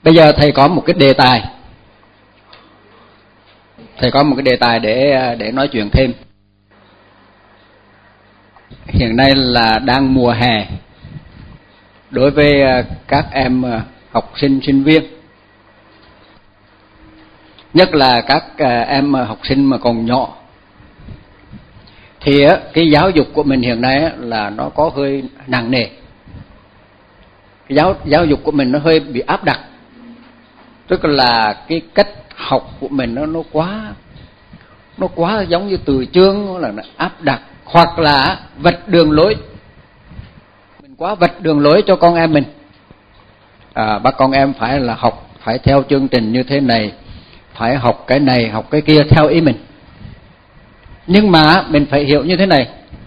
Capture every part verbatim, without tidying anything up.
Bây giờ thầy có một cái đề tài, thầy có một cái đề tài để để nói chuyện thêm. Hiện nay là đang mùa hè, đối với các em học sinh sinh viên, nhất là các em học sinh mà còn nhỏ, thì cái giáo dục của mình hiện nay là nó có hơi nặng nề. Cái giáo giáo dục của mình nó hơi bị áp đặt, tức là cái cách học của mình nó nó quá nó quá giống như từ chương là nó áp đặt, hoặc là vạch đường lối. Mình quá vạch đường lối cho con em mình. À, bác con em phải là học, phải theo chương trình như thế này, phải học cái này, học cái kia theo ý mình. Nhưng mà mình phải hiểu như thế này.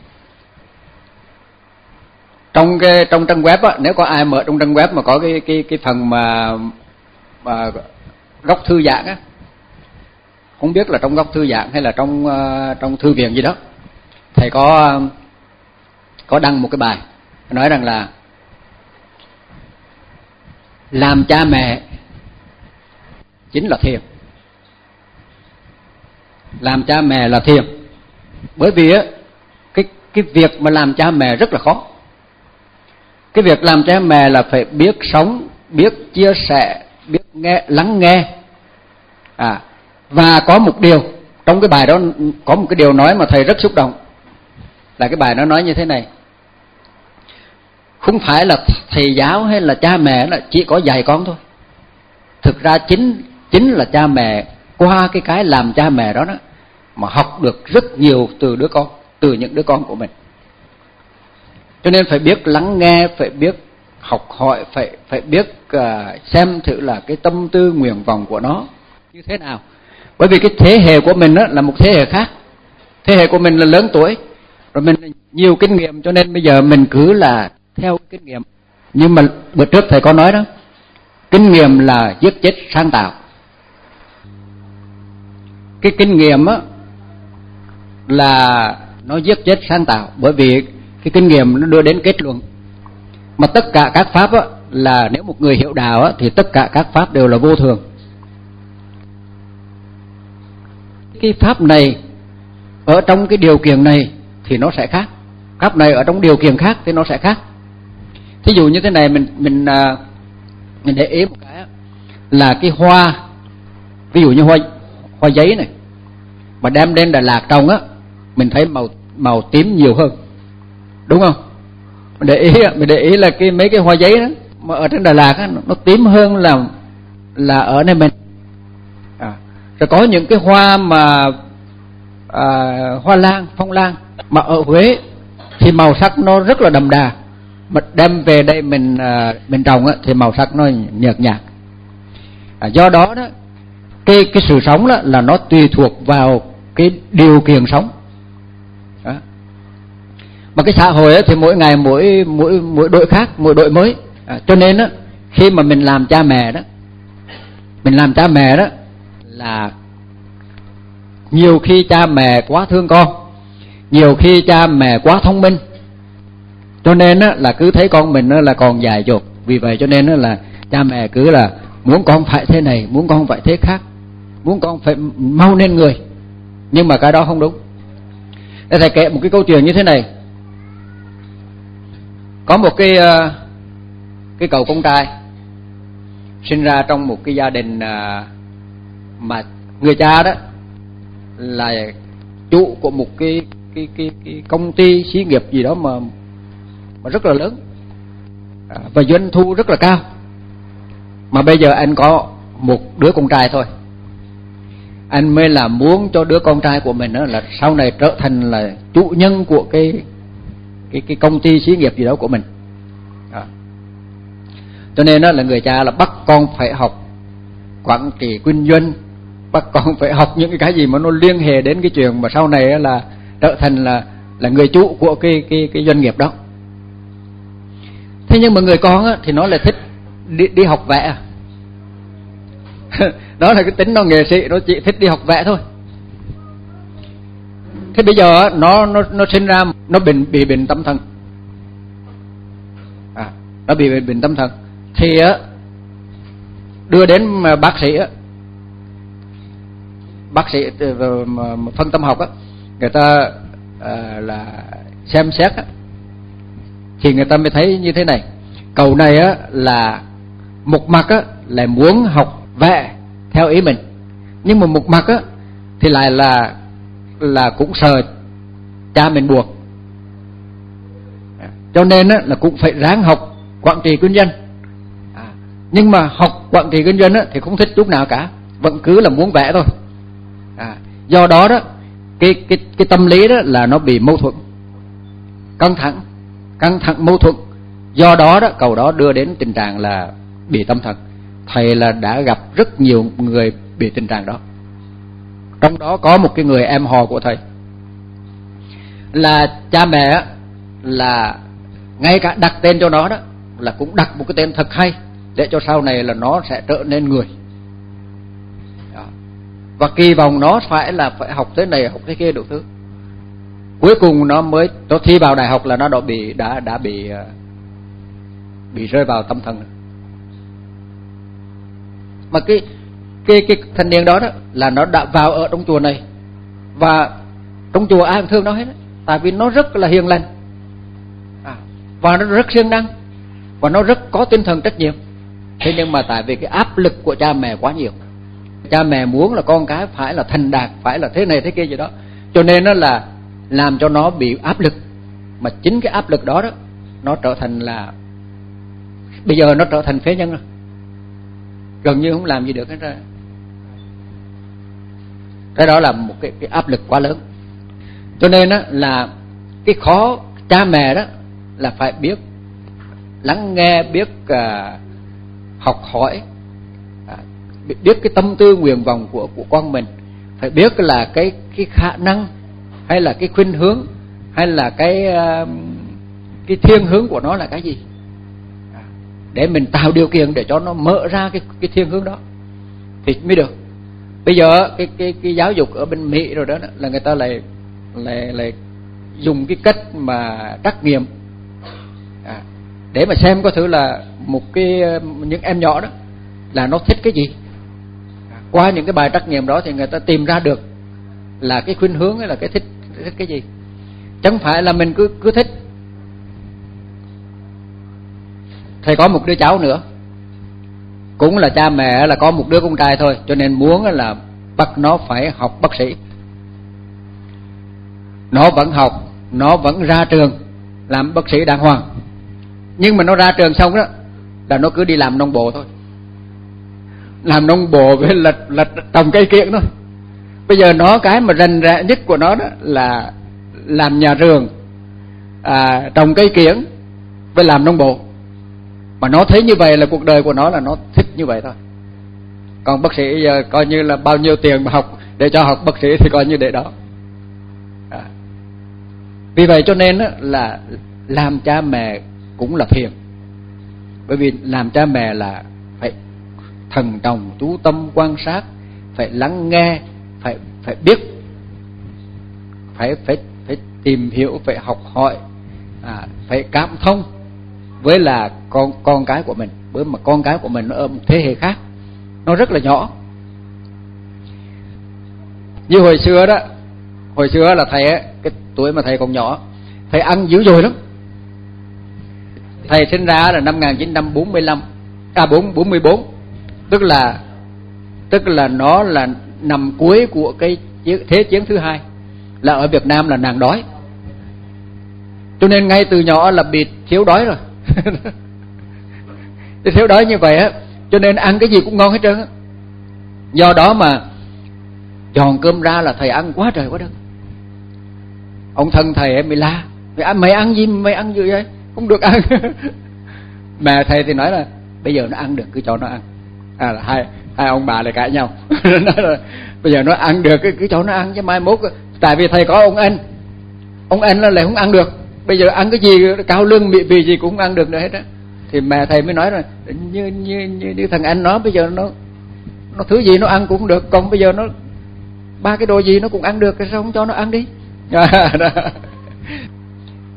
Trong cái trong trang web á, nếu có ai mở trong trang web mà có cái cái cái phần mà, mà góc thư giãn á, không biết là trong góc thư giãn hay là trong uh, trong thư viện gì đó, thầy có uh, có đăng một cái bài nói rằng là làm cha mẹ chính là thiền. Làm cha mẹ là thiền. Bởi vì á, cái cái việc mà làm cha mẹ rất là khó. Cái việc làm cha mẹ là phải biết sống, biết chia sẻ, biết nghe, lắng nghe. À, và có một điều, trong cái bài đó có một cái điều nói mà thầy rất xúc động. Là cái bài nó nói như thế này: không phải là thầy giáo hay là cha mẹ là chỉ có dạy con thôi. Thực ra chính chính là cha mẹ, qua cái cái làm cha mẹ đó, đó mà học được rất nhiều từ đứa con, từ những đứa con của mình. Cho nên phải biết lắng nghe, phải biết học hỏi, phải phải biết uh, xem thử là cái tâm tư nguyện vọng của nó như thế nào. Bởi vì cái thế hệ của mình đó là một thế hệ khác. Thế hệ của mình là lớn tuổi, rồi mình nhiều kinh nghiệm, cho nên bây giờ mình cứ là theo kinh nghiệm. Nhưng mà bữa trước thầy có nói đó, kinh nghiệm là giết chết sáng tạo. Cái kinh nghiệm á là nó giết chết sáng tạo, bởi vì cái kinh nghiệm nó đưa đến kết luận. Mà tất cả các pháp á, là nếu một người hiểu đạo á, thì tất cả các pháp đều là vô thường. Cái pháp này ở trong cái điều kiện này thì nó sẽ khác, pháp này ở trong điều kiện khác thì nó sẽ khác. Thí dụ như thế này, mình mình mình để ý một cái là cái hoa, ví dụ như hoa hoa giấy này, mà đem đến Đà Lạt trồng á, mình thấy màu màu tím nhiều hơn, đúng không? Mình để ý mình để ý là cái mấy cái hoa giấy đó mà ở trên Đà Lạt á, nó tím hơn là là ở nơi mình. À, rồi có những cái hoa mà à, hoa lan, phong lan mà ở Huế thì màu sắc nó rất là đậm đà, mà đem về đây mình à, mình trồng á, thì màu sắc nó nhợt nhạt. À, do đó đó cái cái sự sống đó là nó tùy thuộc vào cái điều kiện sống. Đó. Mà cái xã hội á, thì mỗi ngày mỗi mỗi mỗi đội khác, mỗi đội mới. À, cho nên á, khi mà mình làm cha mẹ đó, mình làm cha mẹ đó là nhiều khi cha mẹ quá thương con, nhiều khi cha mẹ quá thông minh, cho nên á, là cứ thấy con mình á, là còn dại dột. Vì vậy cho nên á, là cha mẹ cứ là muốn con phải thế này, muốn con phải thế khác, muốn con phải mau nên người. Nhưng mà cái đó không đúng. Để thầy kể một cái câu chuyện như thế này. Có một cái cái cậu con trai sinh ra trong một cái gia đình mà người cha đó là chủ của một cái cái cái, cái công ty xí nghiệp gì đó mà mà rất là lớn, và doanh thu rất là cao. Mà bây giờ anh có một đứa con trai thôi, anh mới là muốn cho đứa con trai của mình đó là sau này trở thành là chủ nhân của cái cái cái công ty xí nghiệp gì đó của mình. Đó. Cho nên đó là người cha là bắt con phải học quản trị kinh doanh, bắt con phải học những cái gì mà nó liên hệ đến cái chuyện mà sau này là trở thành là là người chủ của cái cái cái doanh nghiệp đó. Thế nhưng mà người con á, thì nó lại thích đi, đi học vẽ. Đó là cái tính nó nghệ sĩ, nó chỉ thích đi học vẽ thôi. Thế bây giờ nó nó nó sinh ra nó bị bị bệnh tâm thần. À, nó bị bệnh tâm thần thì á đưa đến bác sĩ á, bác sĩ phân tâm học á, người ta à, là xem xét á, thì người ta mới thấy như thế này. Cậu này á là một mặt á là muốn học vẽ theo ý mình, nhưng mà một mặt á thì lại là là cũng sợ cha mình buộc, cho nên á là cũng phải ráng học quản trị kinh doanh. À, nhưng mà học quản trị kinh doanh á thì không thích chút nào cả, vẫn cứ là muốn vẽ thôi. À, do đó đó cái cái cái tâm lý đó là nó bị mâu thuẫn, căng thẳng, căng thẳng mâu thuẫn. Do đó đó cậu đó đưa đến tình trạng là bị tâm thần. Thầy là đã gặp rất nhiều người bị tình trạng đó. Trong đó có một cái người em họ của thầy là cha mẹ là ngay cả đặt tên cho nó đó là cũng đặt một cái tên thật hay để cho sau này là nó sẽ trở nên người đó. Và kỳ vọng nó phải là phải học thế này học thế kia đủ thứ. Cuối cùng nó mới nó thi vào đại học là nó đã bị đã đã bị bị rơi vào tâm thần. Mà cái cái cái thanh niên đó đó là nó đã vào ở trong chùa này, và trong chùa ai cũng thương nó hết đó, tại vì nó rất là hiền lành, à, và nó rất siêng năng, và nó rất có tinh thần trách nhiệm. Thế nhưng mà tại vì cái áp lực của cha mẹ quá nhiều, cha mẹ muốn là con cái phải là thành đạt, phải là thế này thế kia gì đó, cho nên nó là làm cho nó bị áp lực. Mà chính cái áp lực đó đó nó trở thành là bây giờ nó trở thành phế nhân rồi, gần như không làm gì được hết ra. Cái đó là một cái, cái áp lực quá lớn. Cho nên đó là cái khó cha mẹ đó là phải biết lắng nghe, biết uh, học hỏi, uh, biết cái tâm tư nguyện vọng của của con mình, phải biết là cái cái khả năng hay là cái khuynh hướng hay là cái uh, cái thiên hướng của nó là cái gì, để mình tạo điều kiện để cho nó mở ra cái cái thiên hướng đó thì mới được. Bây giờ cái cái cái giáo dục ở bên Mỹ rồi đó là người ta lại lại lại dùng cái cách mà trắc nghiệm à, để mà xem có thử là một cái những em nhỏ đó là nó thích cái gì. À, qua những cái bài trắc nghiệm đó thì người ta tìm ra được là cái khuynh hướng hay là cái thích thích cái gì, chẳng phải là mình cứ cứ thích. Thầy có một đứa cháu nữa, cũng là cha mẹ là có một đứa con trai thôi, cho nên muốn là bắt nó phải học bác sĩ. Nó vẫn học, nó vẫn ra trường làm bác sĩ đàng hoàng, nhưng mà nó ra trường xong đó là nó cứ đi làm nông bộ thôi, làm nông bộ với lật lật trồng cây kiểng thôi. Bây giờ nó cái mà rành rẽ nhất của nó đó là làm nhà vườn, à, trồng cây kiểng với làm nông bộ. Mà nó thấy như vậy là cuộc đời của nó là nó thích như vậy thôi. Còn bác sĩ giờ coi như là bao nhiêu tiền mà học để cho học bác sĩ thì coi như để đó. À. Vì vậy cho nên là làm cha mẹ cũng là phiền. Bởi vì làm cha mẹ là phải thần trọng, chú tâm quan sát, phải lắng nghe, phải phải biết, phải phải phải tìm hiểu, phải học hỏi, à, phải cảm thông với là con con cái của mình. Bởi mà con cái của mình nó ở một thế hệ khác, nó rất là nhỏ. Như hồi xưa đó, hồi xưa là thầy cái tuổi mà thầy còn nhỏ, thầy ăn dữ dội lắm. Thầy sinh ra là năm một nghìn chín trăm bốn mươi lăm, à bốn bốn mươi bốn, tức là tức là nó là nằm cuối của cái thế chiến thứ hai, là ở Việt Nam là nạn đói, cho nên ngay từ nhỏ là bị thiếu đói rồi. Thiếu đói như vậy á, cho nên ăn cái gì cũng ngon hết trơn á. Do đó mà giòn cơm ra là thầy ăn quá trời quá đất. Ông thân thầy mới la: mày ăn gì mày ăn gì vậy, không được ăn. Mẹ thầy thì nói là bây giờ nó ăn được cứ cho nó ăn. À là hai hai ông bà lại cãi nhau. Nói là bây giờ nó ăn được cứ cho nó ăn, chứ mai mốt tại vì thầy có ông anh, ông anh nó lại không ăn được. Bây giờ ăn cái gì cao lương mị vì gì cũng không ăn được nữa hết á. Thì mẹ thầy mới nói là như như như, như thằng anh nó bây giờ nó nó thứ gì nó ăn cũng được, còn bây giờ nó ba cái đồ gì nó cũng ăn được, sao không cho nó ăn đi.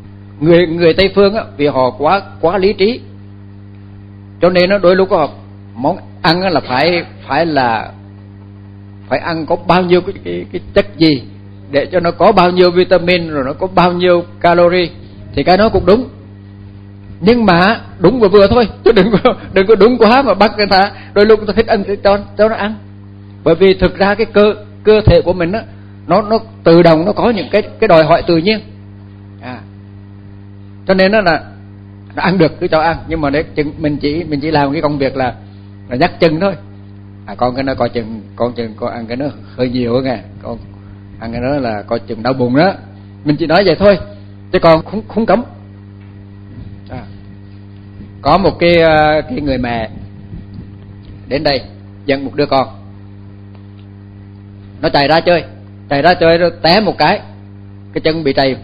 Người người Tây phương á, vì họ quá quá lý trí, cho nên nó đôi lúc họ món ăn là phải phải là phải ăn có bao nhiêu cái, cái, cái chất gì để cho nó có bao nhiêu vitamin, rồi nó có bao nhiêu calorie, thì cái đó cũng đúng. Nhưng mà đúng vừa vừa thôi, chứ đừng có đừng có đúng quá mà bắt người ta đôi lúc người ta thích ăn thì cho cho nó ăn. Bởi vì thực ra cái cơ cơ thể của mình á, nó nó tự động nó có những cái cái đòi hỏi tự nhiên. À, cho nên nó là nó ăn được cứ cho ăn, nhưng mà để chừng mình chỉ mình chỉ làm cái công việc là là nhắc chừng thôi. À, con cái nó coi chừng con chừng con ăn cái nó hơi nhiều á nghe, con ăn cái đó là coi chừng đau bụng đó. Mình chỉ nói vậy thôi, chứ còn không không cấm. À, có một cái cái người mẹ đến đây dẫn một đứa con, nó chạy ra chơi, chạy ra chơi rồi té một cái, cái chân bị trầy.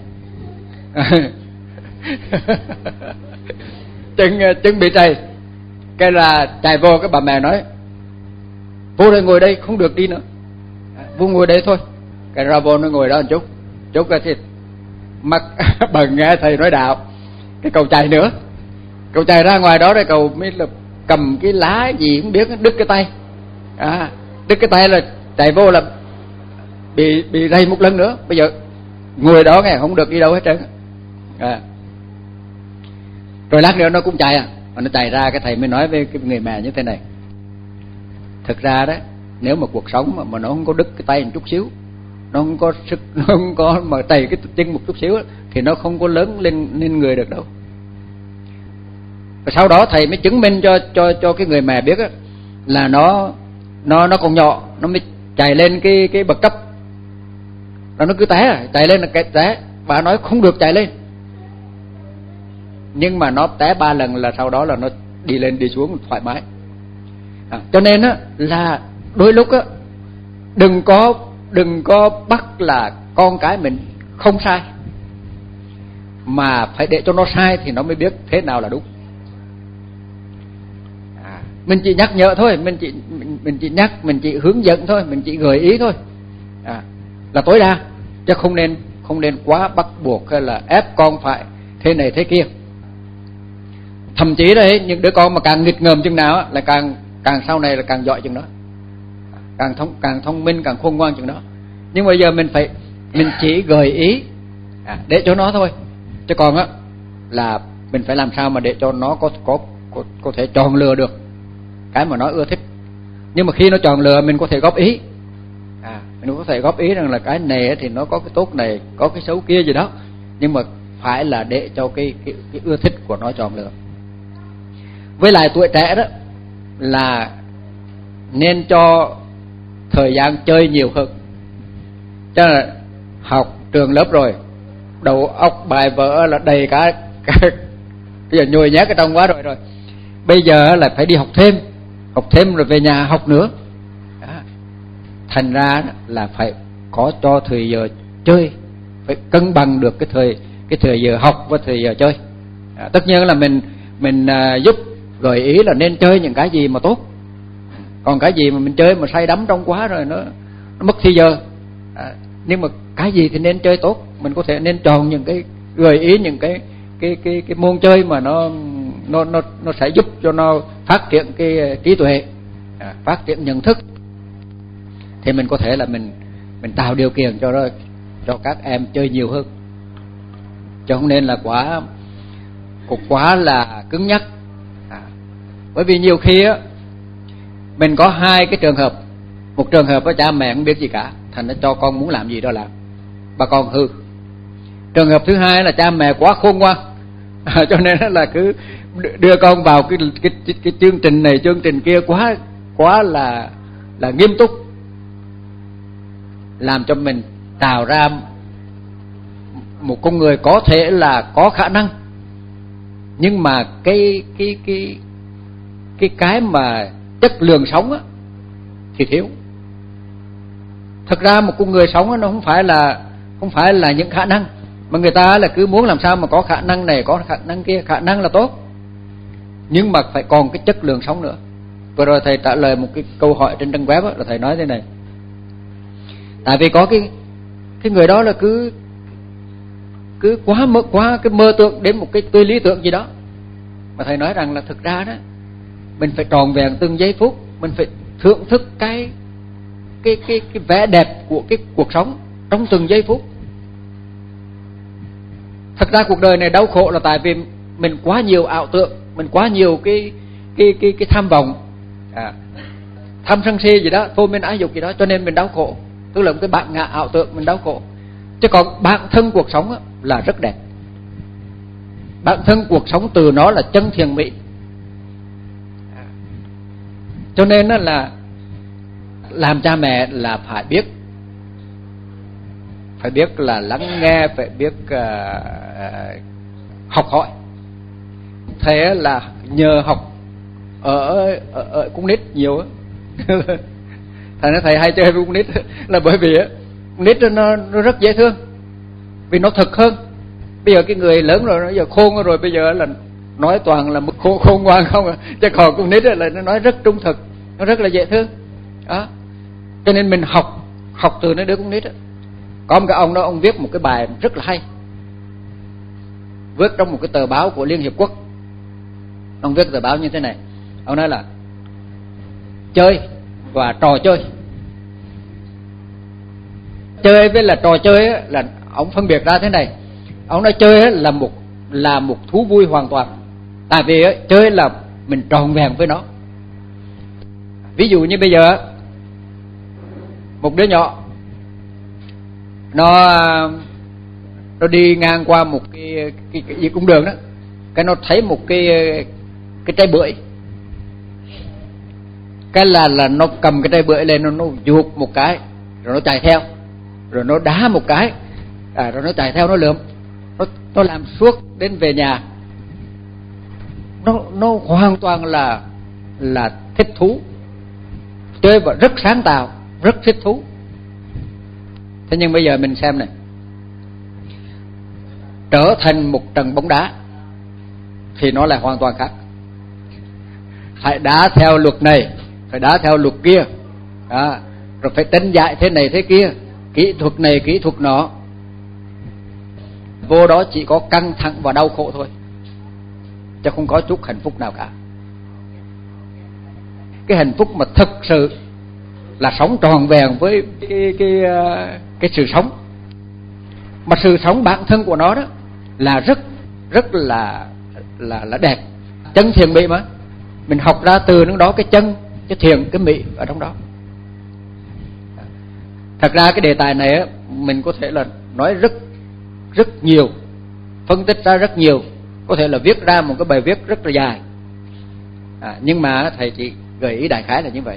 chân chân bị trầy, cái là chạy vô, cái bà mẹ nói vô đây ngồi đây không được đi nữa, vô ngồi đây thôi. Cái ra vô nó ngồi đó một chút, chút cái thì mắt bần nghe thầy nói đạo, cái cậu chạy nữa, cậu chạy ra ngoài đó rồi cậu mới là cầm cái lá gì không biết, đứt cái tay. À, đứt cái tay là chạy vô là bị bị rầy một lần nữa. Bây giờ ngồi đó nghe không được đi đâu hết trơn. À, rồi lát nữa nó cũng chạy à, mà nó chạy ra cái thầy mới nói với cái người mẹ như thế này: thực ra đó, nếu mà cuộc sống mà, mà nó không có đứt cái tay một chút xíu, nó không có sức, nó không có mà trầy cái chân một chút xíu thì nó không có lớn lên lên người được đâu. Và sau đó thầy mới chứng minh cho cho cho cái người mẹ biết á, là nó nó nó còn nhỏ, nó mới chạy lên cái cái bậc cấp, nó nó cứ té à, chạy lên là cái té. Bà nói không được chạy lên, nhưng mà nó té ba lần là sau đó là nó đi lên đi xuống thoải mái. À, cho nên á là đôi lúc á đừng có đừng có bắt là con cái mình không sai, mà phải để cho nó sai thì nó mới biết thế nào là đúng. À, mình chỉ nhắc nhở thôi, mình chỉ mình, mình chỉ nhắc, mình chỉ hướng dẫn thôi, mình chỉ gợi ý thôi, à, là tối đa, chứ không nên không nên quá bắt buộc hay là ép con phải thế này thế kia. Thậm chí đấy, những đứa con mà càng nghịch ngợm chừng nào là càng càng sau này là càng giỏi chừng đó, càng thông càng thông minh, càng khôn ngoan chừng đó. Nhưng bây giờ mình phải mình chỉ gợi ý, à, để cho nó thôi, chứ còn á là mình phải làm sao mà để cho nó có có có, có thể chọn lựa được cái mà nó ưa thích. Nhưng mà khi nó chọn lựa mình có thể góp ý, à, mình có thể góp ý rằng là cái này thì nó có cái tốt này, có cái xấu kia gì đó, nhưng mà phải là để cho cái cái, cái ưa thích của nó chọn lựa. Với lại tuổi trẻ đó là nên cho thời gian chơi nhiều hơn. Cho là học trường lớp rồi, đầu óc bài vở là đầy cả, cả bây giờ nhồi nhét cái trong quá rồi rồi. Bây giờ là phải đi học thêm, học thêm rồi về nhà học nữa. Đó. Thành ra là phải có cho thời giờ chơi, phải cân bằng được cái thời cái thời giờ học và thời giờ chơi. À, tất nhiên là mình mình à, giúp gợi ý là nên chơi những cái gì mà tốt. Còn cái gì mà mình chơi mà say đắm trong quá rồi nó, nó mất thời giờ. À, nhưng mà cái gì thì nên chơi tốt, mình có thể nên chọn những cái gợi ý những cái cái cái cái môn chơi mà nó nó nó nó sẽ giúp cho nó phát triển cái trí tuệ, à, phát triển nhận thức, thì mình có thể là mình mình tạo điều kiện cho đó, cho các em chơi nhiều hơn, chứ không nên là quá cục quá là cứng nhắc. À, bởi vì nhiều khi á mình có hai cái trường hợp. Một trường hợp á cha mẹ không biết gì cả, thành nó cho con muốn làm gì đó làm, bà con hư. Trường hợp thứ hai là cha mẹ quá khôn ngoan, à, cho nên là cứ đưa con vào cái cái cái, cái chương trình này chương trình kia quá quá là là nghiêm túc, làm cho mình tạo ra một con người có thể là có khả năng, nhưng mà cái cái cái cái cái mà chất lượng sống á thì thiếu. Thật ra một con người sống á, nó không phải là không phải là những khả năng, mà người ta là cứ muốn làm sao mà có khả năng này, có khả năng kia. Khả năng là tốt, nhưng mà phải còn cái chất lượng sống nữa. Vừa rồi thầy trả lời một cái câu hỏi trên trang web á, là thầy nói thế này: tại vì có cái cái người đó là cứ cứ quá mơ quá cái mơ tưởng đến một cái tôi lý tưởng gì đó, mà thầy nói rằng là thực ra đó mình phải tròn vẹn từng giây phút, mình phải thưởng thức cái cái cái cái vẻ đẹp của cái cuộc sống trong từng giây phút. Thật ra cuộc đời này đau khổ là tại vì mình quá nhiều ảo tưởng, mình quá nhiều cái cái cái cái tham vọng, à, tham sân si gì đó, thôi mình ái dục gì đó, cho nên mình đau khổ. Tức là một cái bản ngã ảo tưởng mình đau khổ. Chứ còn bản thân cuộc sống á, là rất đẹp. Bản thân cuộc sống từ nó là chân thiện mỹ. Cho nên đó là làm cha mẹ là phải biết, phải biết là lắng nghe, phải biết uh, học hỏi. Thế là nhờ học ở ở, ở con nít nhiều á. Thầy nói thầy hay chơi với con nít là bởi vì á, con nít nó nó rất dễ thương, vì nó thực hơn. Bây giờ cái người lớn rồi, nó giờ khôn rồi, bây giờ là nói toàn là mức khôn, khôn ngoan không à. Chứ còn con nít là nó nói rất trung thực, nó rất là dễ thương đó. Cho nên mình học học từ nó đứa con nít đó. Có một cái ông đó, ông viết một cái bài rất là hay, viết trong một cái tờ báo của Liên Hiệp Quốc. Ông viết tờ báo như thế này, ông nói là chơi và trò chơi. Chơi với là trò chơi ấy, là ông phân biệt ra thế này. Ông nói chơi ấy là một là một thú vui hoàn toàn. Tại vì ấy, chơi là mình tròn vẹn với nó. Ví dụ như bây giờ một đứa nhỏ nó nó đi ngang qua một cái cái, cái, cái cung đường đó, cái nó thấy một cái cái trái bưởi, cái là là nó cầm cái trái bưởi lên, nó nó giụt một cái rồi nó chạy theo, rồi nó đá một cái, à, rồi nó chạy theo nó lượm, nó nó làm suốt đến về nhà. Nó nó hoàn toàn là là thích thú, chơi và rất sáng tạo, rất thích thú. Thế nhưng bây giờ mình xem này, trở thành một trận bóng đá thì nó là hoàn toàn khác. Phải đá theo luật này, phải đá theo luật kia, à, rồi phải tranh giải thế này thế kia, kỹ thuật này kỹ thuật nọ. Vô đó chỉ có căng thẳng và đau khổ thôi, chứ không có chút hạnh phúc nào cả. Cái hạnh phúc mà thực sự là sống tròn vẹn với cái cái cái sự sống, mà sự sống bản thân của nó đó là rất rất là là là đẹp, chân thiện mỹ mà. Mình học ra từ nó đó cái chân, cái thiện, cái mỹ ở trong đó. Thật ra cái đề tài này á, mình có thể là nói rất rất nhiều, phân tích ra rất nhiều, có thể là viết ra một cái bài viết rất là dài, à, nhưng mà thầy chỉ gợi ý đại khái là như vậy,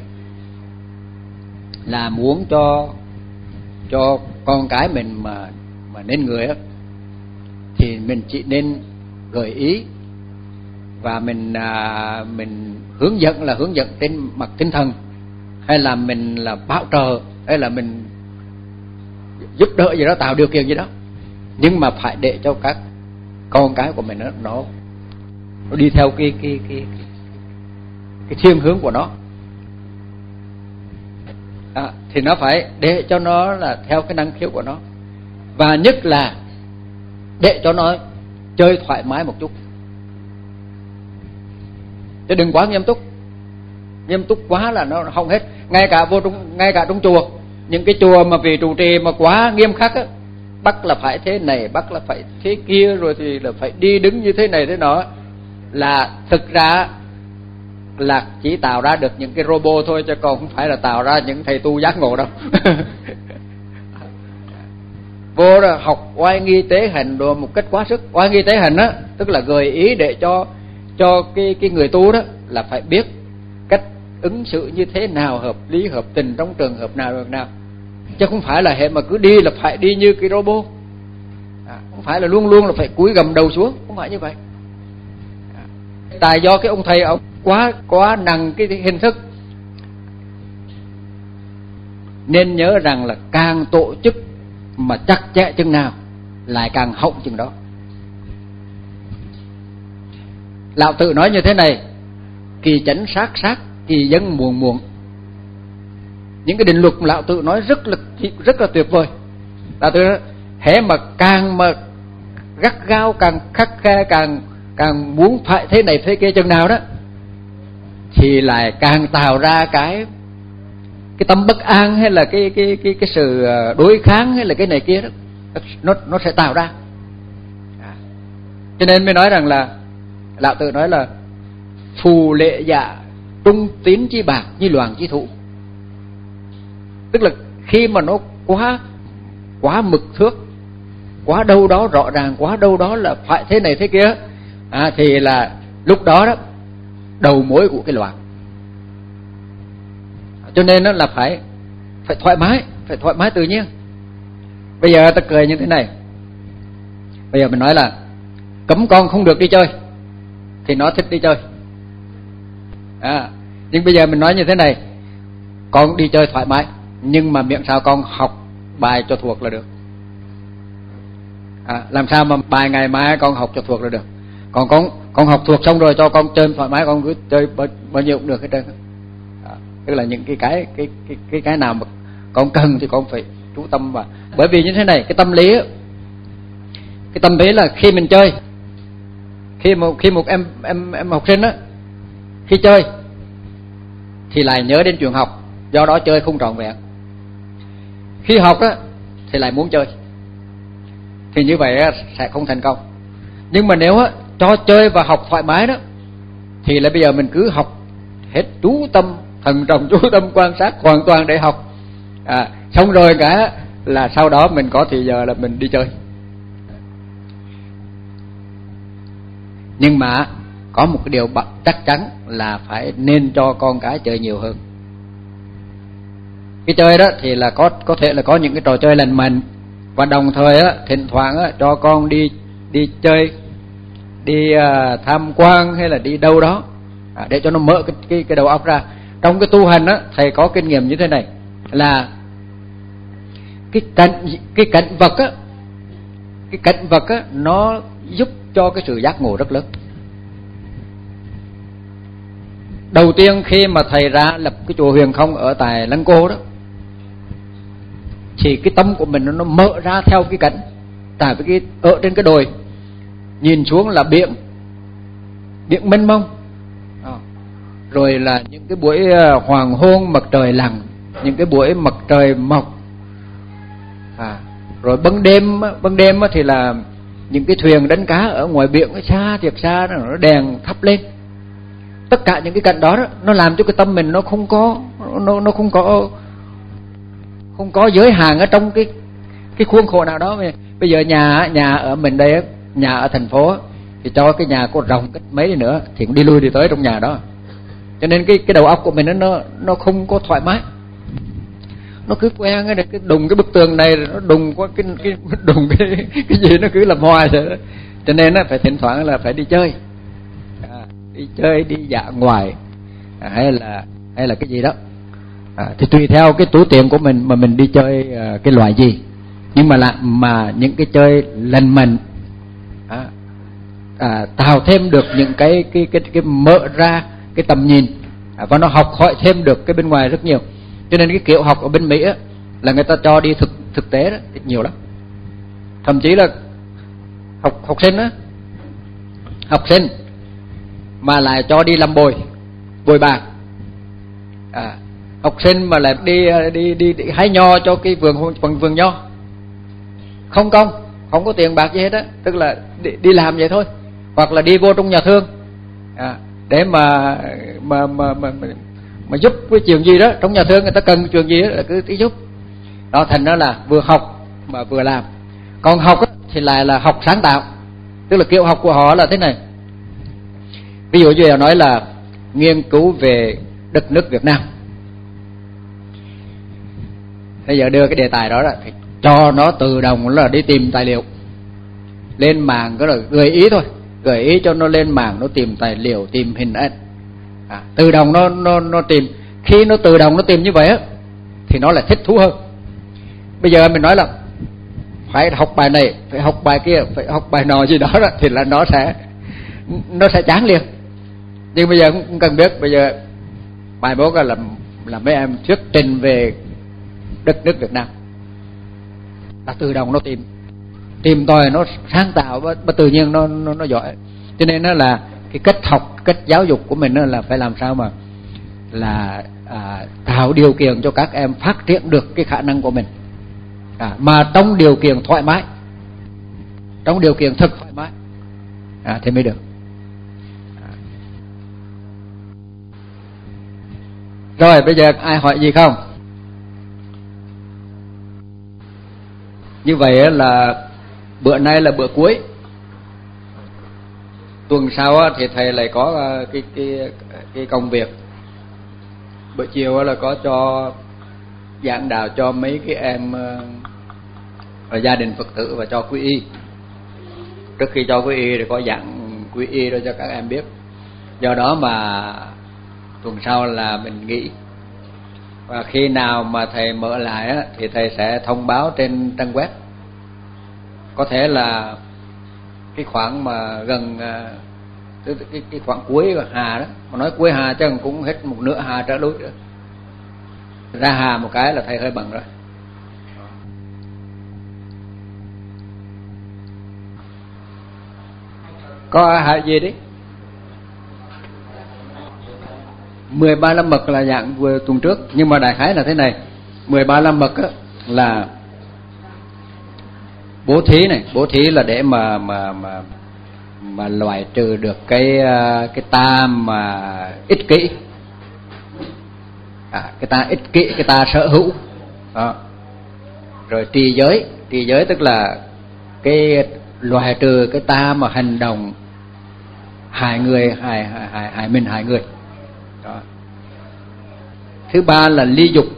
là muốn cho cho con cái mình mà mà nên người á, thì mình chỉ nên gợi ý và mình à, mình hướng dẫn, là hướng dẫn trên mặt tinh thần, hay là mình là bảo trợ, hay là mình giúp đỡ gì đó, tạo điều kiện gì đó, nhưng mà phải để cho các con cái của mình đó, nó nó đi theo cái cái cái cái, cái thiên hướng của nó. À, thì nó phải để cho nó là theo cái năng khiếu của nó, và nhất là để cho nó chơi thoải mái một chút, chứ đừng quá nghiêm túc. Nghiêm túc quá là nó không hết. Ngay cả vô trong ngay cả trong chùa, những cái chùa mà vị trụ trì mà quá nghiêm khắc á, bắt là phải thế này, bắt là phải thế kia, rồi thì là phải đi đứng như thế này thế nọ, là thực ra là chỉ tạo ra được những cái robot thôi, chứ còn không phải là tạo ra những thầy tu giác ngộ đâu. Vô đó học oai nghi tế hành đồ một cách quá sức. Oai nghi tế hành á, tức là gợi ý để cho cho cái cái người tu đó là phải biết cách ứng xử như thế nào, hợp lý hợp tình trong trường hợp nào được nào, chứ không phải là hệ mà cứ đi là phải đi như cái robot, à, không phải là luôn luôn là phải cúi gầm đầu xuống, không phải như vậy. À, tại do cái ông thầy ông quá quá nặng cái hình thức, nên nhớ rằng là càng tổ chức mà chặt chẽ chừng nào lại càng hỏng chừng đó. Lão Tử nói như thế này: kỳ chánh sát sát, kỳ dân muộn muộn. Những cái định luật Lão Tử nói rất là rất là tuyệt vời. Lão Tử nói hễ mà càng mà gắt gao, càng khắt khe, càng càng muốn phải thế này thế kia chừng nào đó, thì lại càng tạo ra cái cái tâm bất an, hay là cái cái cái cái sự đối kháng, hay là cái này kia đó, nó nó sẽ tạo ra. À, cho nên mới nói rằng là Lão Tử nói là phù lệ dạ trung tín chi bạc như loạn chi thủ. Tức là khi mà nó quá quá mực thước, quá đâu đó rõ ràng, quá đâu đó là phải thế này thế kia, à, thì là lúc đó đó đầu mối của cái loạn. Cho nên nó là phải phải thoải mái, phải thoải mái tự nhiên. Bây giờ ta cười như thế này, bây giờ mình nói là cấm con không được đi chơi, thì nó thích đi chơi. À, nhưng bây giờ mình nói như thế này, con đi chơi thoải mái, nhưng mà miệng sao con học bài cho thuộc là được. À, làm sao mà bài ngày mai con học cho thuộc là được. Còn con con học thuộc xong rồi cho con chơi thoải mái, con cứ chơi bao, bao nhiêu cũng được hết trơn. À, tức là những cái cái cái cái cái cái nào mà con cần thì con phải chú tâm vào. Bởi vì như thế này, cái tâm lý ấy, cái tâm lý là khi mình chơi, khi một khi một em em em học sinh á, khi chơi thì lại nhớ đến chuyện học, do đó chơi không trọn vẹn. Khi học á thì lại muốn chơi, thì như vậy á, sẽ không thành công. Nhưng mà nếu á, cho chơi và học thoải mái đó, thì là bây giờ mình cứ học hết chú tâm, thần trọng chú tâm quan sát hoàn toàn để học. À, xong rồi cả là sau đó mình có thì giờ là mình đi chơi. Nhưng mà có một cái điều chắc chắn là phải nên cho con cái chơi nhiều hơn. Cái chơi đó thì là có có thể là có những cái trò chơi lành mạnh, và đồng thời á, thỉnh thoảng á, cho con đi đi chơi, đi uh, tham quan hay là đi đâu đó, à, để cho nó mở cái, cái cái đầu óc ra. Trong cái tu hành á, thầy có kinh nghiệm như thế này, là cái cảnh cái cảnh vật á, cái cảnh vật á, nó giúp cho cái sự giác ngộ rất lớn. Đầu tiên khi mà thầy ra lập cái chùa Huyền Không ở tại Lăng Cô đó, thì cái tâm của mình nó mở ra theo cái cảnh. Tại vì cái ở trên cái đồi nhìn xuống là biển, biển mênh mông, à, rồi là những cái buổi hoàng hôn mặt trời lặn, những cái buổi mặt trời mọc, à, rồi ban đêm ban đêm thì là những cái thuyền đánh cá ở ngoài biển xa thiệt xa, nó đèn thắp lên. Tất cả những cái cảnh đó, đó nó làm cho cái tâm mình nó không có nó nó không có không có giới hạn ở trong cái cái khuôn khổ nào đó. Bây giờ nhà nhà ở mình đây, nhà ở thành phố thì cho cái nhà có rộng cách mấy đi nữa thì cũng đi lui đi tới trong nhà đó. Cho nên cái cái đầu óc của mình nó nó không có thoải mái, nó cứ quen cái cái đùng cái bức tường này, nó đùng qua cái cái đùng cái cái gì nó cứ làm hoài vậy đó. Cho nên nó phải thỉnh thoảng là phải đi chơi, à, đi chơi đi dã ngoại, à, hay là hay là cái gì đó, à, thì tùy theo cái túi tiền của mình mà mình đi chơi à, cái loại gì. Nhưng mà là mà những cái chơi lành mạnh, à, à, tạo thêm được những cái cái cái cái mở ra cái tầm nhìn, à, và nó học hỏi thêm được cái bên ngoài rất nhiều. Cho nên cái kiểu học ở bên Mỹ á, là người ta cho đi thực thực tế đó nhiều lắm. Thậm chí là học học sinh á, học sinh mà lại cho đi làm bồi bồi bàn, à, học sinh mà lại đi đi đi, đi hái nho cho cái vườn vườn vườn nho, không công, không có tiền bạc gì hết á, tức là đi, đi làm vậy thôi. Hoặc là đi vô trong nhà thương, à, để mà mà mà mà, mà mà giúp cái chuyện gì đó trong nhà thương, người ta cần chuyện gì đó là cứ tí giúp đó. Thành ra là vừa học mà vừa làm. Còn học á, thì lại là học sáng tạo, tức là kiểu học của họ là thế này. Ví dụ như là nói là nghiên cứu về đất nước Việt Nam, bây giờ đưa cái đề tài đó là cho nó tự động là đi tìm tài liệu lên mạng, cái là gợi ý thôi, gợi ý cho nó lên mạng, nó tìm tài liệu, tìm hình ảnh, à, tự động nó nó nó tìm. Khi nó tự động nó tìm như vậy á, thì nó lại thích thú hơn. Bây giờ mình nói là phải học bài này, phải học bài kia, phải học bài nọ gì đó, đó thì là nó sẽ nó sẽ chán liền. Nhưng bây giờ cũng cần biết, bây giờ bài bố là làm là mấy em thuyết trình về đất nước Việt Nam, là tự động nó tìm tìm tòi, nó sáng tạo và, và tự nhiên nó nó nó giỏi. Cho nên nó là cái cách học, cách giáo dục của mình là phải làm sao mà là à, tạo điều kiện cho các em phát triển được cái khả năng của mình, à, mà trong điều kiện thoải mái, trong điều kiện thực thoải mái, à, thì mới được. À. Rồi bây giờ ai hỏi gì không? Như vậy là bữa nay là bữa cuối, tuần sau thì thầy lại có cái cái cái công việc. Buổi chiều là có cho giảng đạo cho mấy cái em ở gia đình Phật tử và cho quy y. Trước khi cho quy y thì có giảng quy y rồi cho các em biết. Do đó mà tuần sau là mình nghỉ. Và khi nào mà thầy mở lại á, thì thầy sẽ thông báo trên trang web. Có thể là cái khoảng mà gần cái, cái, cái khoảng cuối hà đó, mà nói cuối hà chắc cũng hết một nửa hà trở lui nữa. Ra hà một cái là thầy hơi bận rồi. Có hại gì đấy? mười ba la mật là dạng vừa tuần trước, nhưng mà đại khái là thế này. mười ba la mật á, là bố thí này, bố thí là để mà mà mà mà loại trừ được cái cái ta mà ích kỷ, à, cái ta ích kỷ, cái ta sở hữu đó. Rồi trì giới, trì giới tức là cái loại trừ cái ta mà hành động hại người, hại hại hại, hại mình, hại người đó. Thứ ba là ly dục,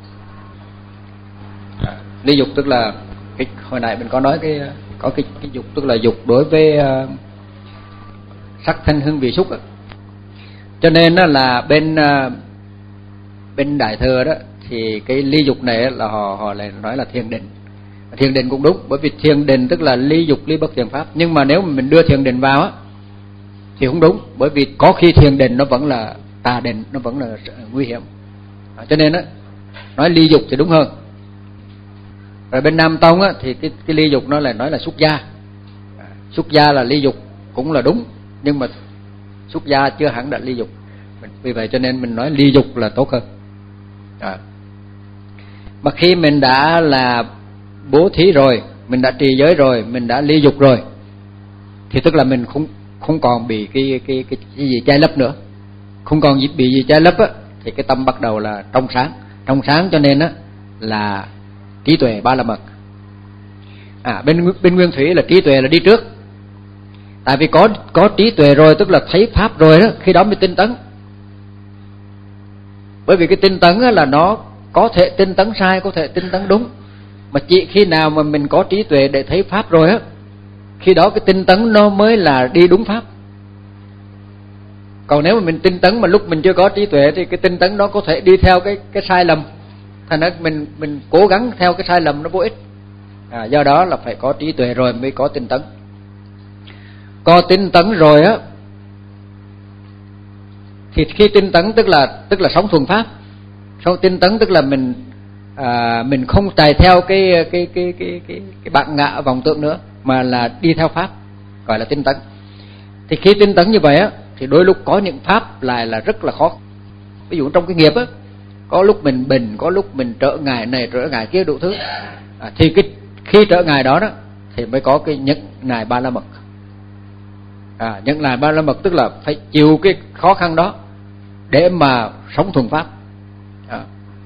à, ly dục tức là cái hồi nãy mình có nói cái có cái cái dục tức là dục đối với uh, sắc thanh hương vị xúc đó. Cho nên đó là bên uh, bên Đại Thừa đó thì cái ly dục này là họ họ lại nói là thiền định. Thiền định cũng đúng, bởi vì thiền định tức là ly dục, ly bất thiện pháp. Nhưng mà nếu mà mình đưa thiền định vào á thì không đúng, bởi vì có khi thiền định nó vẫn là tà định, nó vẫn là nguy hiểm. À, cho nên á nói ly dục thì đúng hơn. Rồi bên Nam Tông á thì cái cái ly dục nó lại nói là xuất gia. À, xuất gia là ly dục cũng là đúng, nhưng mà xuất gia chưa hẳn đã ly dục. Vì vậy cho nên mình nói ly dục là tốt hơn. À. Mà khi mình đã là bố thí rồi, mình đã trì giới rồi, mình đã ly dục rồi, thì tức là mình không không còn bị cái cái cái, cái gì che lấp nữa, không còn bị gì che lấp á, thì cái tâm bắt đầu là trong sáng, trong sáng cho nên á là trí tuệ ba la mật. À, bên bên Nguyên Thủy là trí tuệ là đi trước, tại vì có có trí tuệ rồi tức là thấy pháp rồi đó, khi đó mới tinh tấn. Bởi vì cái tinh tấn á là nó có thể tinh tấn sai, có thể tinh tấn đúng, mà chỉ khi nào mà mình có trí tuệ để thấy pháp rồi á, khi đó cái tinh tấn nó mới là đi đúng pháp. Còn nếu mà mình tinh tấn mà lúc mình chưa có trí tuệ thì cái tinh tấn đó có thể đi theo cái cái sai lầm, thành ra mình mình cố gắng theo cái sai lầm nó vô ích. À, do đó là phải có trí tuệ rồi mới có tinh tấn. Có tinh tấn rồi á thì khi tinh tấn tức là tức là sống thuần pháp. Sống tinh tấn tức là mình à, mình không chạy theo cái cái cái cái cái cái bản ngã vọng tưởng nữa, mà là đi theo pháp, gọi là tinh tấn. Thì khi tinh tấn như vậy á thì đôi lúc có những pháp lại là rất là khó. Ví dụ trong cái nghiệp á, có lúc mình bình, có lúc mình trở ngại này trở ngại kia đủ thứ. À, thì cái khi trở ngại đó đó thì mới có cái nhẫn nại ba la mật. À, nhẫn nại ba la mật tức là phải chịu cái khó khăn đó để mà sống thuần pháp. À.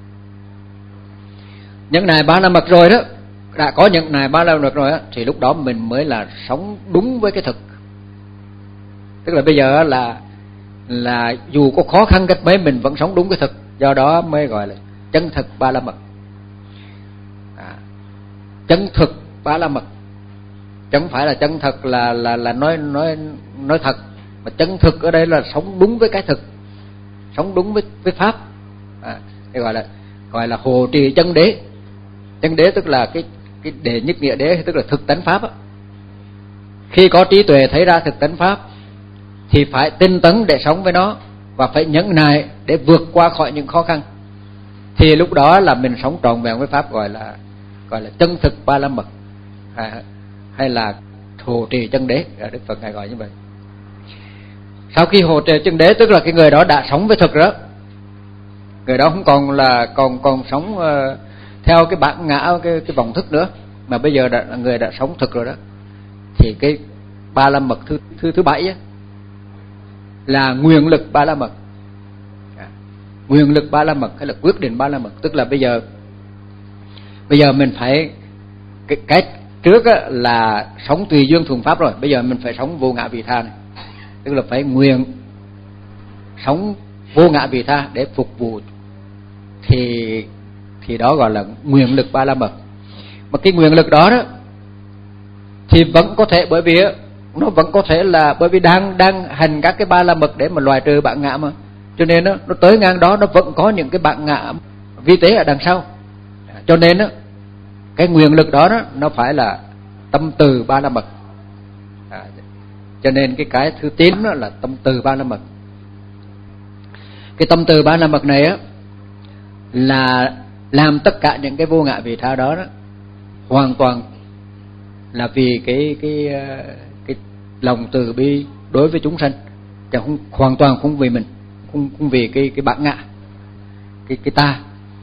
Nhẫn nại ba la mật rồi đó, đã có nhẫn nại ba la mật rồi á, thì lúc đó mình mới là sống đúng với cái thực. Tức là bây giờ là là dù có khó khăn cách mấy mình vẫn sống đúng cái thực, do đó mới gọi là chân thực ba la mật. À, chân thực ba la mật, chẳng phải là chân thật là là là nói nói nói thật, mà chân thực ở đây là sống đúng với cái thực, sống đúng với với pháp. À, cái gọi là gọi là hộ trì chân đế. Chân đế tức là cái cái đệ nhất nghĩa đế, tức là thực tánh pháp á. Khi có trí tuệ thấy ra thực tánh pháp thì phải tinh tấn để sống với nó, và phải nhẫn nại để vượt qua khỏi những khó khăn. Thì lúc đó là mình sống trọn vẹn với pháp, gọi là gọi là chân thực ba la mật, hay, hay là hộ trì chân đế. Đức Phật ngài gọi như vậy. Sau khi hộ trì chân đế tức là cái người đó đã sống với thực đó, người đó không còn là còn còn sống uh, theo cái bản ngã, cái cái vọng thức nữa, mà bây giờ đã, người đã sống thực rồi đó. Thì cái ba la mật thứ thứ thứ bảy á, là nguyện lực ba la mật. À, nguyện lực ba la mật hay là quyết định ba la mật, tức là bây giờ bây giờ mình phải cái, cái trước á, là sống tùy duyên thuần pháp rồi, bây giờ mình phải sống vô ngã vị tha này, tức là phải nguyện sống vô ngã vị tha để phục vụ, thì thì đó gọi là nguyện lực ba la mật. Mà cái nguyện lực đó đó thì vẫn có thể, bởi vì nó vẫn có thể là bởi vì đang đang hành các cái ba la mật để mà loại trừ bản ngã mà, cho nên nó nó tới ngang đó nó vẫn có những cái bản ngã vi tế ở đằng sau. Cho nên đó, cái nguyện lực đó, đó nó phải là tâm từ ba la mật. À, cho nên cái cái thứ chín đó là tâm từ ba la mật. Cái tâm từ ba la mật này á là làm tất cả những cái vô ngã vị tha đó, đó hoàn toàn là vì cái cái cái lòng từ bi đối với chúng sanh, chứ không hoàn toàn không vì mình, không không vì cái cái bản ngã, cái cái ta.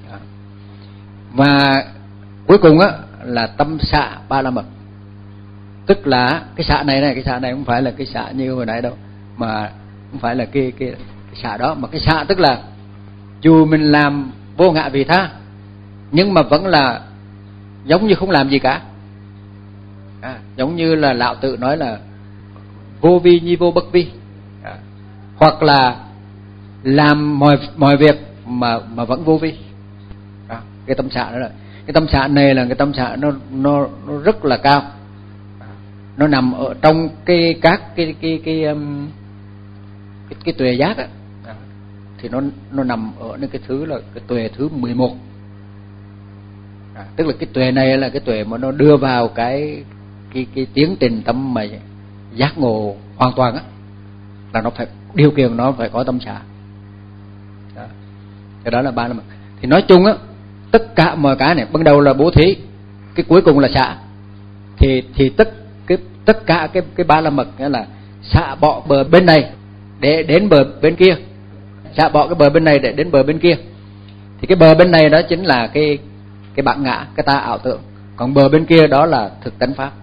Và cuối cùng á là tâm xạ ba la mật, tức là cái xạ này này, cái xạ này không phải là cái xạ như hồi nãy đâu, mà không phải là cái cái, cái xạ đó, mà cái xạ tức là dù mình làm vô ngã vị tha nhưng mà vẫn là giống như không làm gì cả. À, giống như là Lão Tử nói là vô vi nhi vô bất vi. À, hoặc là làm mọi mọi việc mà mà vẫn vô vi. À, cái tâm xạ đó là cái tâm xạ này là cái tâm xạ nó nó nó rất là cao. À, nó nằm ở trong cái các cái cái cái um, cái, cái tuệ giác á. À, thì nó nó nằm ở nơi cái thứ là cái tuệ thứ mười một. À, tức là cái tuệ này là cái tuệ mà nó đưa vào cái cái cái tiến trình tâm mà giác ngộ hoàn toàn á, là nó phải điều kiện nó phải có tâm xạ. Đó. Cái đó là ba la mật. Thì nói chung á, tất cả mọi cái này ban đầu là bố thí, cái cuối cùng là xả. Thì thì tất cái tất cả cái cái ba la mật nghĩa là xả bỏ bờ bên này để đến bờ bên kia, xả bỏ cái bờ bên này để đến bờ bên kia. Thì cái bờ bên này đó chính là cái cái bản ngã, cái ta ảo tưởng, còn bờ bên kia đó là thực tánh pháp.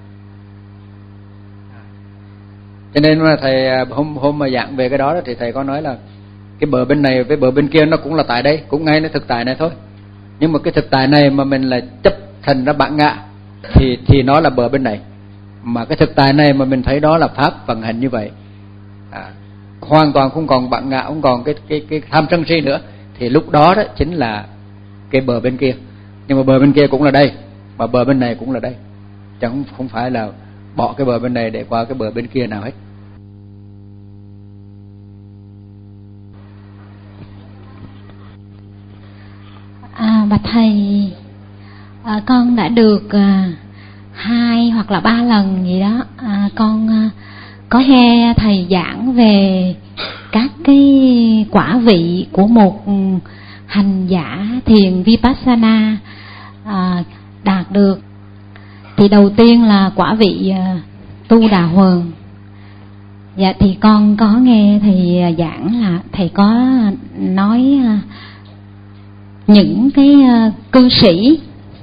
Cho nên mà thầy hôm hôm mà giảng về cái đó thì thầy có nói là cái bờ bên này với bờ bên kia nó cũng là tại đây, cũng ngayในthực tại này thôi. Nhưng mà cái thực tại này mà mình là chấp thành ra bản ngã thì thì nó là bờ bên này. Mà cái thực tại này mà mình thấy đó là pháp vận hành như vậy, à, hoàn toàn không còn bản ngã, không còn cái cái cái tham sân si nữa, thì lúc đó đó chính là cái bờ bên kia. Nhưng mà bờ bên kia cũng là đây, mà bờ bên này cũng là đây, chứ không không phải là bỏ cái bờ bên này để qua cái bờ bên kia nào hết. À, bạch thầy, à, con đã được à, hai hoặc là ba lần gì đó, à, con à, có nghe thầy giảng về các cái quả vị của một hành giả thiền Vipassana à, đạt được. Thì đầu tiên là quả vị à, Tu Đà Huần. Dạ thì con có nghe thầy giảng là thầy có nói à, những cái uh, cư sĩ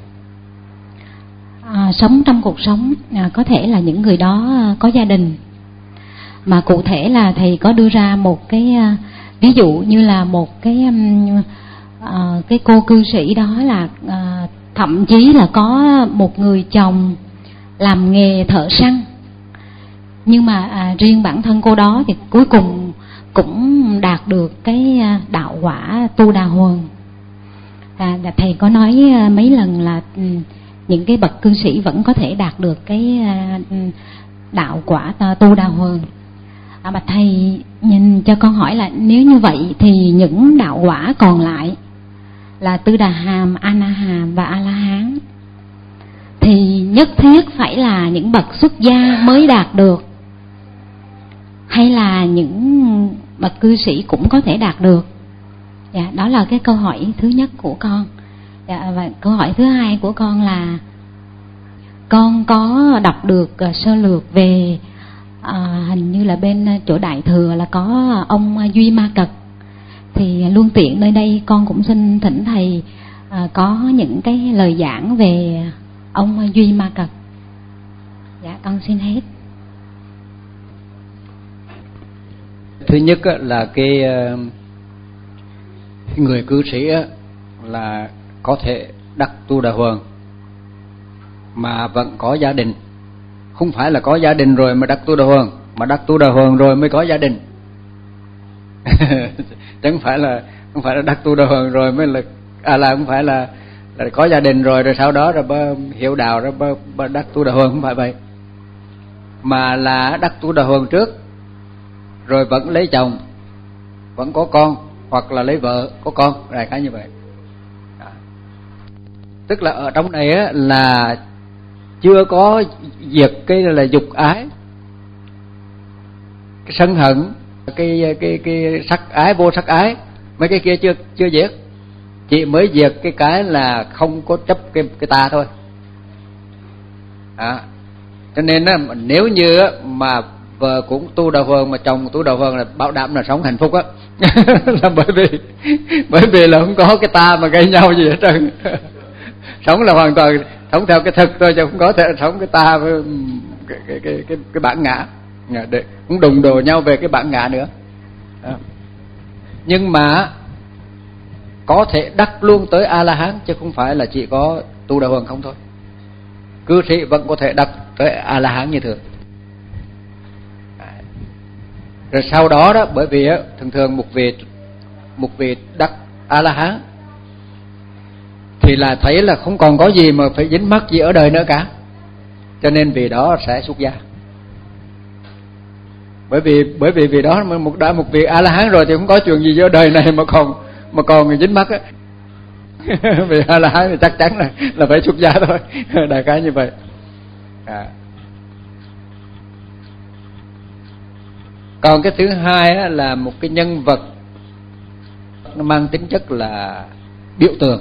à, sống trong cuộc sống à, có thể là những người đó uh, có gia đình, mà cụ thể là thầy có đưa ra một cái uh, ví dụ như là một cái um, uh, cái cô cư sĩ đó là uh, thậm chí là có một người chồng làm nghề thợ săn, nhưng mà à, riêng bản thân cô đó thì cuối cùng cũng đạt được cái uh, đạo quả Tu Đà Huần. À, thầy có nói mấy lần là những cái bậc cư sĩ vẫn có thể đạt được cái đạo quả Tu Đà Huần. À, mà thầy nhìn cho con hỏi là nếu như vậy thì những đạo quả còn lại là Tư Đà Hàm, A Na Hàm và A La Hán thì nhất thiết phải là những bậc xuất gia mới đạt được, hay là những bậc cư sĩ cũng có thể đạt được? Dạ, đó là cái câu hỏi thứ nhất của con. Dạ, và câu hỏi thứ hai của con là con có đọc được uh, sơ lược về uh, hình như là bên chỗ Đại Thừa là có ông Duy Ma Cật. Thì luôn tiện nơi đây con cũng xin thỉnh thầy à, có những cái lời giảng về ông Duy Ma Cật. Dạ con xin hết. Thứ nhất là cái người cư sĩ là có thể đắc tu đà hoàng mà vẫn có gia đình, không phải là có gia đình rồi mà đắc tu đà hoàng, mà đắc tu đà hoàng rồi mới có gia đình. Chẳng phải là không phải là đắc tu đà hoàng rồi mới là à là không phải là là có gia đình rồi rồi sau đó rồi bơ hiểu đạo rồi bơ, bơ đắc tu đà hoàng, không phải vậy, mà là đắc tu đà hoàng trước rồi vẫn lấy chồng, vẫn có con, hoặc là lấy vợ có con, đại khái như vậy. Đó. Tức là ở trong này á, là chưa có diệt cái là dục ái, cái sân hận, cái cái cái sắc ái, vô sắc ái, mấy cái kia chưa chưa diệt, chỉ mới diệt cái cái là không có chấp cái cái ta thôi. À, cho nên á, nếu như á, mà vợ cũng tu đà hoàng mà chồng tu đà hoàng là bảo đảm là sống hạnh phúc á. Là bởi vì bởi vì là không có cái ta mà gây nhau gì hết trơn. Sống là hoàn toàn sống theo cái thực thôi, chứ không có thể sống cái ta với cái cái cái cái, cái bản ngã, để cũng đụng đồ nhau về cái bản ngã nữa. Đó. Nhưng mà có thể đắc luôn tới A La Hán, chứ không phải là chỉ có tu đà hoàng không thôi. Cư sĩ vẫn có thể đắc tới A La Hán như thường. Rồi sau đó đó, bởi vì á, thường thường một vị một vị đắc A La Hán thì là thấy là không còn có gì mà phải dính mắc gì ở đời nữa cả, cho nên vì đó sẽ xuất gia. Bởi vì bởi vì vì đó một đã một vị A La Hán rồi thì không có chuyện gì ở đời này mà còn mà còn dính mắc á. Vì A La Hán thì chắc chắn là là phải xuất gia thôi, đại khái như vậy. À. Còn cái thứ hai á, là một cái nhân vật nó mang tính chất là biểu tượng.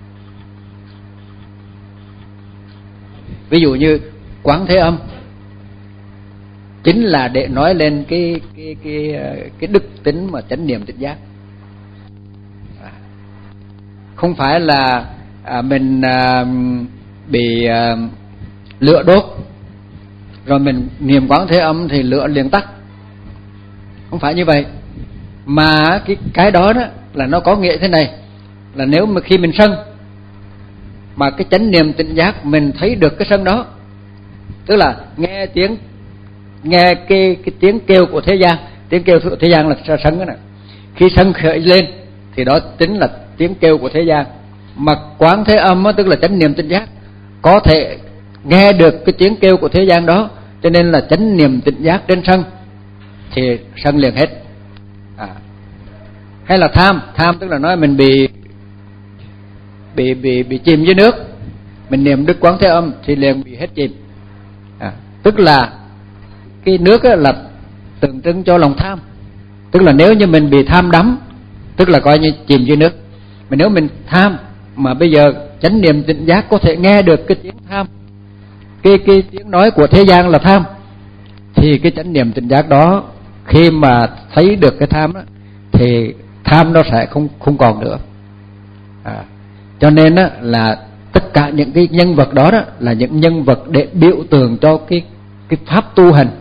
Ví dụ như Quán Thế Âm chính là để nói lên cái cái cái cái đức tính mà chánh niệm tỉnh giác. À, không phải là à, mình à, bị à, lửa đốt rồi mình niệm Quán Thế Âm thì lửa liền tắt. Không phải như vậy, mà cái cái đó đó là nó có nghĩa thế này, là nếu mà khi mình sân mà cái chánh niệm tỉnh giác mình thấy được cái sân đó, tức là nghe tiếng nghe cái cái tiếng kêu của thế gian, tiếng kêu của thế gian là sân đó nè. Khi sân khởi lên thì đó chính là tiếng kêu của thế gian. Mà Quán Thế Âm đó, tức là chánh niệm tỉnh giác có thể nghe được cái tiếng kêu của thế gian đó, cho nên là chánh niệm tỉnh giác trên sân thì sân liền hết. À. Hay là tham, tham tức là nói mình bị bị bị bị chìm dưới nước, mình niệm Đức Quán Thế Âm thì liền bị hết chìm. À. Tức là cái nước là tượng trưng cho lòng tham, tức là nếu như mình bị tham đắm, tức là coi như chìm dưới nước. Mà nếu mình tham mà bây giờ chánh niệm tỉnh giác có thể nghe được cái tiếng tham, cái cái tiếng nói của thế gian là tham, thì cái chánh niệm tỉnh giác đó khi mà thấy được cái tham đó, thì tham nó sẽ không không còn nữa. À, cho nên đó, là tất cả những cái nhân vật đó, đó là những nhân vật để biểu tượng cho cái cái pháp tu hành.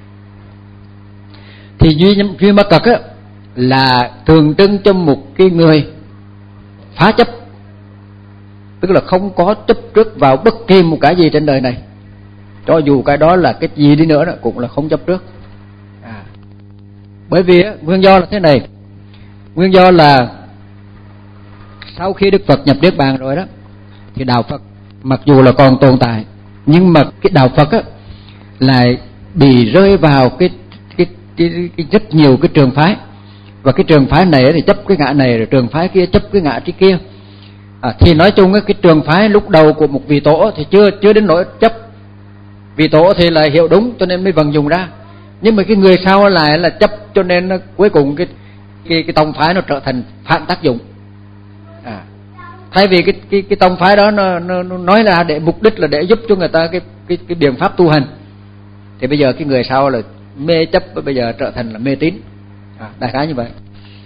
Thì duy duy ma cật á là tượng trưng cho một cái người phá chấp, tức là không có chấp trước vào bất kỳ một cái gì trên đời này, cho dù cái đó là cái gì đi nữa đó cũng là không chấp trước. À, bởi vì á, nguyên do là thế này, nguyên do là sau khi Đức Phật nhập Niết Bàn rồi đó, thì đạo Phật mặc dù là còn tồn tại, nhưng mà cái đạo Phật á lại bị rơi vào cái cái, cái, cái rất nhiều cái trường phái, và cái trường phái này thì chấp cái ngã này, rồi trường phái kia chấp cái ngã trí kia. À, thì nói chung cái trường phái lúc đầu của một vị tổ thì chưa chưa đến nỗi chấp, vị tổ thì là hiểu đúng cho nên mới vận dụng ra, nhưng mà cái người sau lại là chấp, cho nên nó, cuối cùng cái cái cái tông phái nó trở thành phản tác dụng. À, thay vì cái cái cái tông phái đó nó, nó, nó nói là để mục đích là để giúp cho người ta cái cái cái biện pháp tu hành, thì bây giờ cái người sau là mê chấp, bây giờ trở thành là mê tín. À, đại khái như vậy.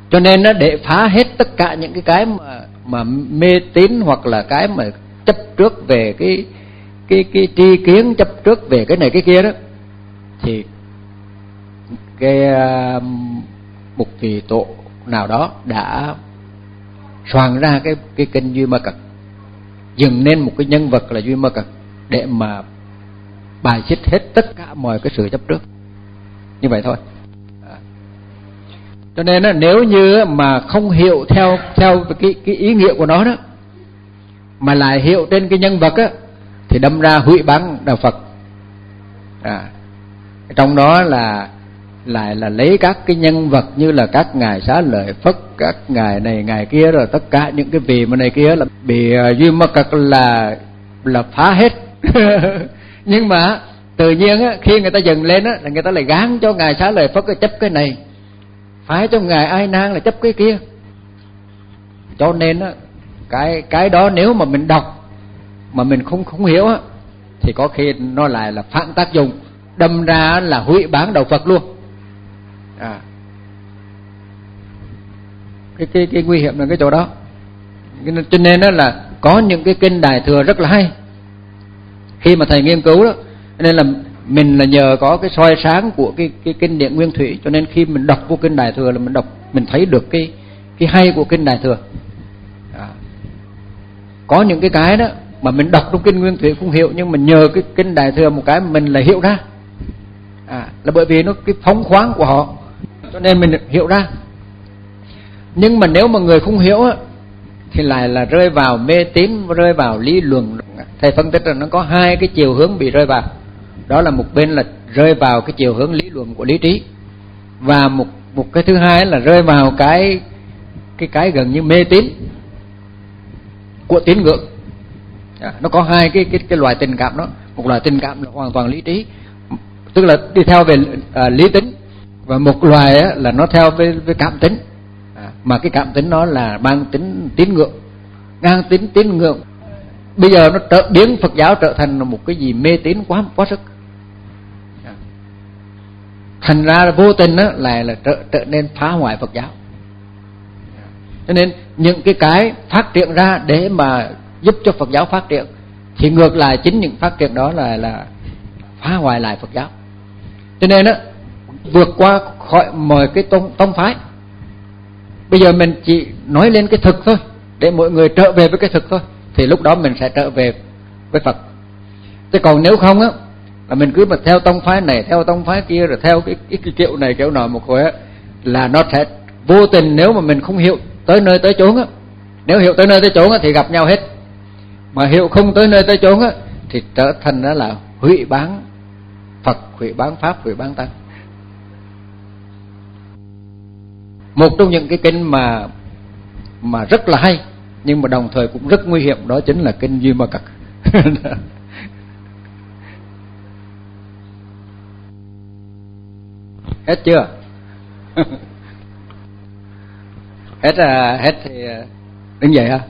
Cho nên nó để phá hết tất cả những cái cái mà mà mê tín, hoặc là cái mà chấp trước về cái cái cái tri kiến, chấp trước về cái này cái kia đó, thì cái uh, một vị tổ nào đó đã soạn ra cái cái kinh Duy Ma Cật, dựng nên một cái nhân vật là Duy Ma Cật để mà bài xích hết tất cả mọi cái sự chấp trước. Như vậy thôi. À. Cho nên đó, nếu như mà không hiểu theo theo cái cái ý nghĩa của nó đó, mà lại hiểu trên cái nhân vật á, thì đâm ra hủy bán đạo Phật. À. Trong đó là lại là lấy các cái nhân vật như là các ngài Xá Lợi Phất, các ngài này ngài kia, rồi tất cả những cái vị mà này kia là bị Duy Ma Cật là là phá hết. Nhưng mà tự nhiên á, khi người ta dừng lên á, là người ta lại gán cho ngài Xá Lợi Phất là chấp cái này, phái cho ngài Ai Nan là chấp cái kia. Cho nên á, cái cái đó nếu mà mình đọc mà mình không không hiểu á, thì có khi nó lại là phản tác dụng, đâm ra là hủy bán đạo Phật luôn. À. Cái cái cái nguy hiểm là cái chỗ đó. Cho nên đó là có những cái kinh Đại Thừa rất là hay. Khi mà thầy nghiên cứu đó, nên là mình là nhờ có cái soi sáng của cái cái kinh điển Nguyên Thủy, cho nên khi mình đọc vô kinh Đại Thừa là mình đọc mình thấy được cái cái hay của kinh Đại Thừa. À. Có những cái cái đó mà mình đọc trong kinh Nguyên Thủy không hiểu, nhưng mà nhờ cái kinh Đại Thừa một cái mình lại hiểu ra. À, là bởi vì nó cái phóng khoáng của họ, cho nên mình hiểu ra. Nhưng mà nếu mà người không hiểu á, thì lại là rơi vào mê tín, rơi vào lý luận. Thầy phân tích là nó có hai cái chiều hướng bị rơi vào. Đó là một bên là rơi vào cái chiều hướng lý luận của lý trí, và một một cái thứ hai là rơi vào cái cái cái gần như mê tín của tín ngưỡng. À, nó có hai cái cái cái loại tình cảm đó. Một loại tình cảm là hoàn toàn lý trí, tức là đi theo về à, lý tính, và một loài á, là nó theo với, với cảm tính. À, mà cái cảm tính nó là mang tính tín ngưỡng, ngang tính tín ngưỡng. Bây giờ nó trở, biến Phật giáo trở thành một cái gì mê tín quá quá sức. À, thành ra là vô tình á, lại là trở, trở nên phá hoại Phật giáo. À, cho nên những cái cái phát triển ra để mà giúp cho Phật giáo phát triển, thì ngược lại chính những phát triển đó là là phá hoại lại Phật giáo. Cho nên á, vượt qua khỏi mọi cái tông, tông phái. Bây giờ mình chỉ nói lên cái thực thôi, để mọi người trở về với cái thực thôi, thì lúc đó mình sẽ trở về với Phật. Thế còn nếu không á, là mình cứ mà theo tông phái này, theo tông phái kia, rồi theo cái, cái, cái kiểu này kiểu nọ một hồi á, là nó sẽ vô tình, nếu mà mình không hiểu tới nơi tới chốn á. Nếu hiểu tới nơi tới chốn á, thì gặp nhau hết. Mà hiểu không tới nơi tới chốn á, thì trở thành đó là hủy bán Phật, hủy bán Pháp, hủy bán Tăng. Một trong những cái kinh mà mà rất là hay, nhưng mà đồng thời cũng rất nguy hiểm, đó chính là kinh Duy Ma Cật. Hết chưa? Hết à, hết thì đứng dậy ha.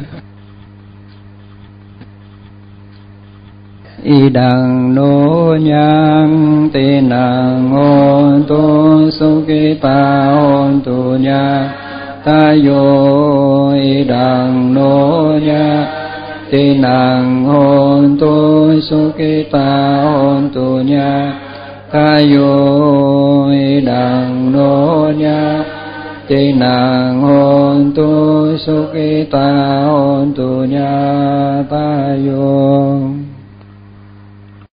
Y đằng nô nhang tê nàng ôn tu su ki pa ôn tu nha ta yo y đằng nô nhang tê nàng ôn tu su ki pa ôn tu nha ta yo y đằng nô nhang tê nàng ôn tu su ki pa ôn tu nha ta yo